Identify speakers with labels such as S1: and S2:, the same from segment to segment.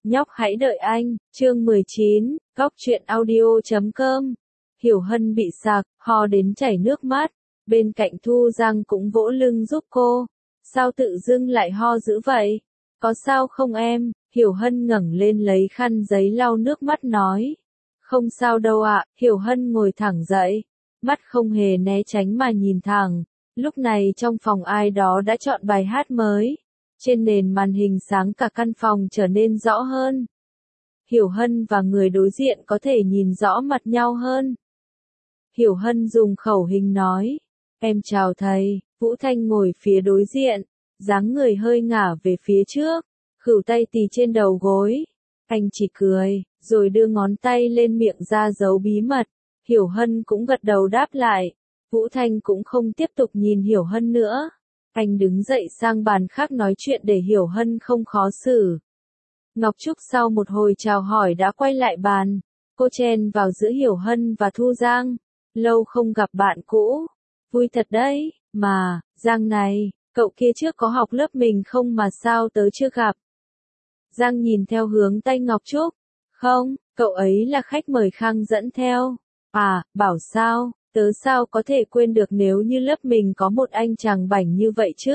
S1: Nhóc hãy đợi anh, chương 19, góc truyện audio.com. Hiểu Hân bị sặc, ho đến chảy nước mắt, bên cạnh Thu Giang cũng vỗ lưng giúp cô. Sao tự dưng lại ho dữ vậy? Có sao không em? Hiểu Hân ngẩng lên lấy khăn giấy lau nước mắt nói. Không sao đâu ạ. Hiểu Hân ngồi thẳng dậy, mắt không hề né tránh mà nhìn thẳng. Lúc này trong phòng ai đó đã chọn bài hát mới. Trên nền màn hình sáng cả căn phòng trở nên rõ hơn. Hiểu Hân và người đối diện có thể nhìn rõ mặt nhau hơn. Hiểu Hân dùng khẩu hình nói. Em chào thầy. Vũ Thanh ngồi phía đối diện, dáng người hơi ngả về phía trước, khửu tay tì trên đầu gối. Anh chỉ cười, rồi đưa ngón tay lên miệng ra dấu bí mật. Hiểu Hân cũng gật đầu đáp lại. Vũ Thanh cũng không tiếp tục nhìn Hiểu Hân nữa. Anh đứng dậy sang bàn khác nói chuyện để Hiểu Hân không khó xử. Ngọc Trúc sau một hồi chào hỏi đã quay lại bàn. Cô chen vào giữa Hiểu Hân và Thu Giang. Lâu không gặp bạn cũ. Vui thật đấy, mà, Giang này, cậu kia trước có học lớp mình không mà sao tớ chưa gặp. Giang nhìn theo hướng tay Ngọc Trúc. Không, cậu ấy là khách mời Khang dẫn theo. À, bảo sao, tớ sao có thể quên được nếu như lớp mình có một anh chàng bảnh như vậy chứ.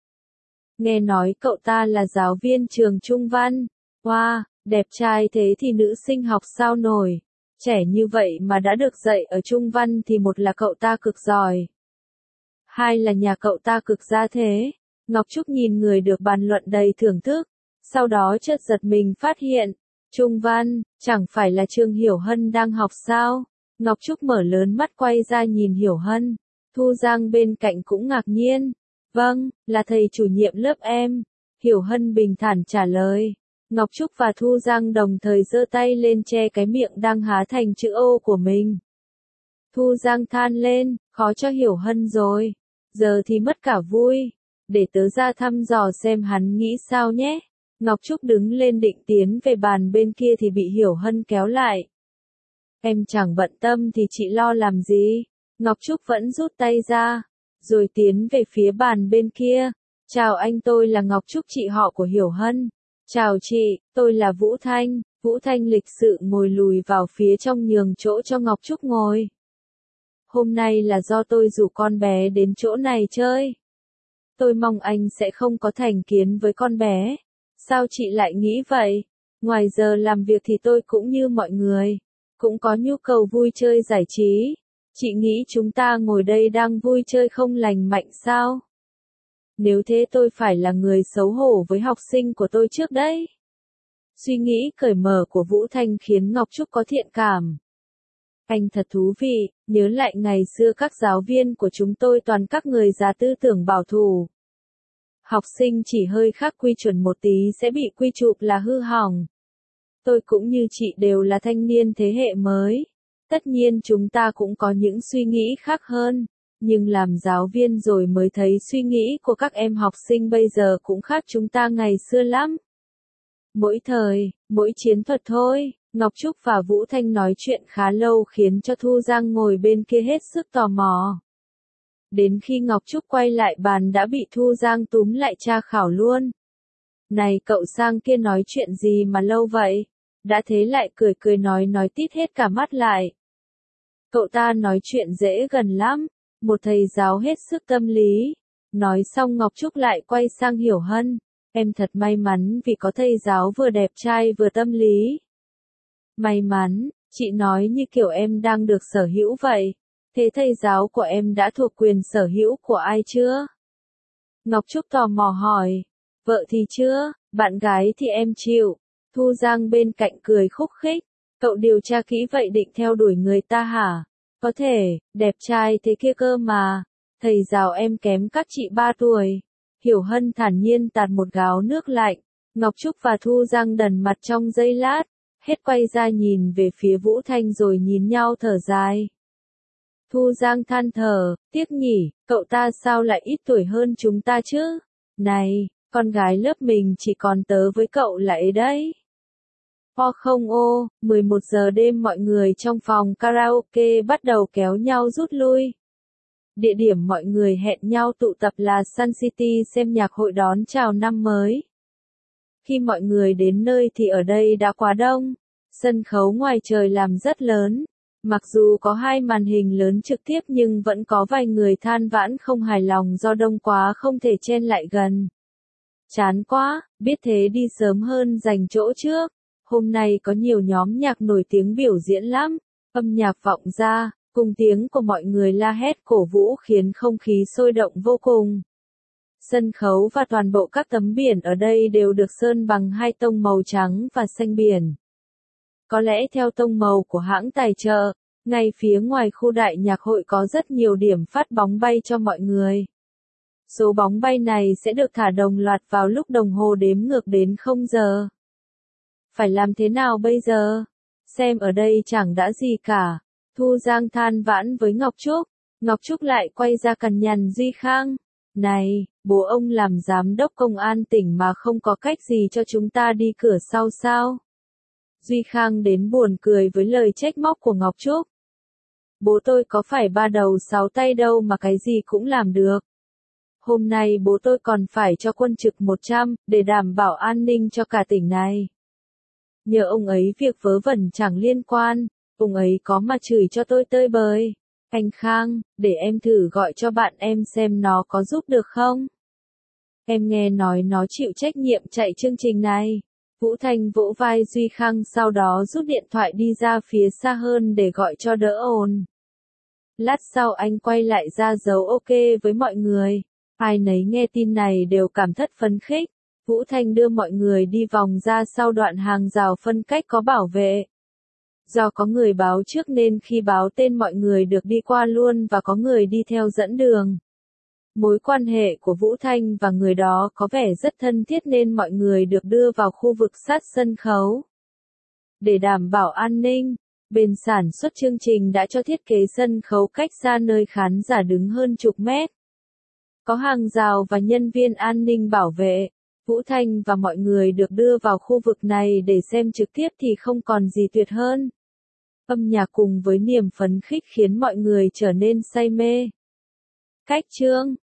S1: Nghe nói cậu ta là giáo viên trường Trung Văn. Wow, đẹp trai thế thì nữ sinh học sao nổi. Trẻ như vậy mà đã được dạy ở Trung Văn thì một là cậu ta cực giỏi. Hai là nhà cậu ta cực gia thế. Ngọc Trúc nhìn người được bàn luận đầy thưởng thức. Sau đó chợt giật mình phát hiện. Trung Văn, chẳng phải là trường Hiểu Hân đang học sao? Ngọc Trúc mở lớn mắt quay ra nhìn Hiểu Hân. Thu Giang bên cạnh cũng ngạc nhiên. Vâng, là thầy chủ nhiệm lớp em. Hiểu Hân bình thản trả lời. Ngọc Trúc và Thu Giang đồng thời giơ tay lên che cái miệng đang há thành chữ O của mình. Thu Giang than lên, khó cho Hiểu Hân rồi. Giờ thì mất cả vui. Để tớ ra thăm dò xem hắn nghĩ sao nhé. Ngọc Trúc đứng lên định tiến về bàn bên kia thì bị Hiểu Hân kéo lại. Em chẳng bận tâm thì chị lo làm gì. Ngọc Trúc vẫn rút tay ra, rồi tiến về phía bàn bên kia. Chào anh, tôi là Ngọc Trúc, chị họ của Hiểu Hân. Chào chị, tôi là Vũ Thanh. Vũ Thanh lịch sự ngồi lùi vào phía trong nhường chỗ cho Ngọc Trúc ngồi. Hôm nay là do tôi rủ con bé đến chỗ này chơi. Tôi mong anh sẽ không có thành kiến với con bé. Sao chị lại nghĩ vậy? Ngoài giờ làm việc thì tôi cũng như mọi người, cũng có nhu cầu vui chơi giải trí. Chị nghĩ chúng ta ngồi đây đang vui chơi không lành mạnh sao? Nếu thế tôi phải là người xấu hổ với học sinh của tôi trước đấy. Suy nghĩ cởi mở của Vũ Thanh khiến Ngọc Trúc có thiện cảm. Anh thật thú vị, nhớ lại ngày xưa các giáo viên của chúng tôi toàn các người già tư tưởng bảo thủ. Học sinh chỉ hơi khác quy chuẩn một tí sẽ bị quy chụp là hư hỏng. Tôi cũng như chị đều là thanh niên thế hệ mới. Tất nhiên chúng ta cũng có những suy nghĩ khác hơn. Nhưng làm giáo viên rồi mới thấy suy nghĩ của các em học sinh bây giờ cũng khác chúng ta ngày xưa lắm. Mỗi thời, mỗi chiến thuật thôi. Ngọc Trúc và Vũ Thanh nói chuyện khá lâu khiến cho Thu Giang ngồi bên kia hết sức tò mò. Đến khi Ngọc Trúc quay lại bàn đã bị Thu Giang túm lại tra khảo luôn. Này cậu sang kia nói chuyện gì mà lâu vậy? Đã thế lại cười cười nói tít hết cả mắt lại. Cậu ta nói chuyện dễ gần lắm. Một thầy giáo hết sức tâm lý. Nói xong Ngọc Trúc lại quay sang Hiểu Hân. Em thật may mắn vì có thầy giáo vừa đẹp trai vừa tâm lý. May mắn, chị nói như kiểu em đang được sở hữu vậy. Thế thầy giáo của em đã thuộc quyền sở hữu của ai chưa? Ngọc Trúc tò mò hỏi. Vợ thì chưa, bạn gái thì em chịu. Thu Giang bên cạnh cười khúc khích. Cậu điều tra kỹ vậy định theo đuổi người ta hả? Có thể, đẹp trai thế kia cơ mà. Thầy giáo em kém các chị 3 tuổi. Hiểu Hân thản nhiên tạt một gáo nước lạnh. Ngọc Trúc và Thu Giang đần mặt trong giây lát. Hết quay ra nhìn về phía Vũ Thanh rồi nhìn nhau thở dài. Thu Giang than thở, tiếc nhỉ, cậu ta sao lại ít tuổi hơn chúng ta chứ? Này, con gái lớp mình chỉ còn tớ với cậu là ấy đấy. O không ô, 11 giờ đêm mọi người trong phòng karaoke bắt đầu kéo nhau rút lui. Địa điểm mọi người hẹn nhau tụ tập là Sun City xem nhạc hội đón chào năm mới. Khi mọi người đến nơi thì ở đây đã quá đông. Sân khấu ngoài trời làm rất lớn. Mặc dù có 2 màn hình lớn trực tiếp nhưng vẫn có vài người than vãn không hài lòng do đông quá không thể chen lại gần. Chán quá, biết thế đi sớm hơn giành chỗ trước. Hôm nay có nhiều nhóm nhạc nổi tiếng biểu diễn lắm. Âm nhạc vọng ra, cùng tiếng của mọi người la hét cổ vũ khiến không khí sôi động vô cùng. Sân khấu và toàn bộ các tấm biển ở đây đều được sơn bằng 2 tông màu trắng và xanh biển. Có lẽ theo tông màu của hãng tài trợ, ngay phía ngoài khu đại nhạc hội có rất nhiều điểm phát bóng bay cho mọi người. Số bóng bay này sẽ được thả đồng loạt vào lúc đồng hồ đếm ngược đến 0 giờ. Phải làm thế nào bây giờ? Xem ở đây chẳng đã gì cả. Thu Giang than vãn với Ngọc Trúc. Ngọc Trúc lại quay ra cằn nhằn Duy Khang. Này, bố ông làm giám đốc công an tỉnh mà không có cách gì cho chúng ta đi cửa sau sao? Duy Khang đến buồn cười với lời trách móc của Ngọc Trúc. Bố tôi có phải 3 đầu 6 tay đâu mà cái gì cũng làm được. Hôm nay bố tôi còn phải cho quân trực 100, để đảm bảo an ninh cho cả tỉnh này. Nhờ ông ấy việc vớ vẩn chẳng liên quan, ông ấy có mà chửi cho tôi tơi bời. Anh Khang, để em thử gọi cho bạn em xem nó có giúp được không? Em nghe nói nó chịu trách nhiệm chạy chương trình này. Vũ Thanh vỗ vai Duy Khang sau đó rút điện thoại đi ra phía xa hơn để gọi cho đỡ ồn. Lát sau anh quay lại ra dấu ok với mọi người. Ai nấy nghe tin này đều cảm thất phấn khích. Vũ Thanh đưa mọi người đi vòng ra sau đoạn hàng rào phân cách có bảo vệ. Do có người báo trước nên khi báo tên mọi người được đi qua luôn và có người đi theo dẫn đường. Mối quan hệ của Vũ Thanh và người đó có vẻ rất thân thiết nên mọi người được đưa vào khu vực sát sân khấu. Để đảm bảo an ninh, bên sản xuất chương trình đã cho thiết kế sân khấu cách xa nơi khán giả đứng hơn chục mét. Có hàng rào và nhân viên an ninh bảo vệ. Vũ Thanh và mọi người được đưa vào khu vực này để xem trực tiếp thì không còn gì tuyệt hơn. Âm nhạc cùng với niềm phấn khích khiến mọi người trở nên say mê. Cách chương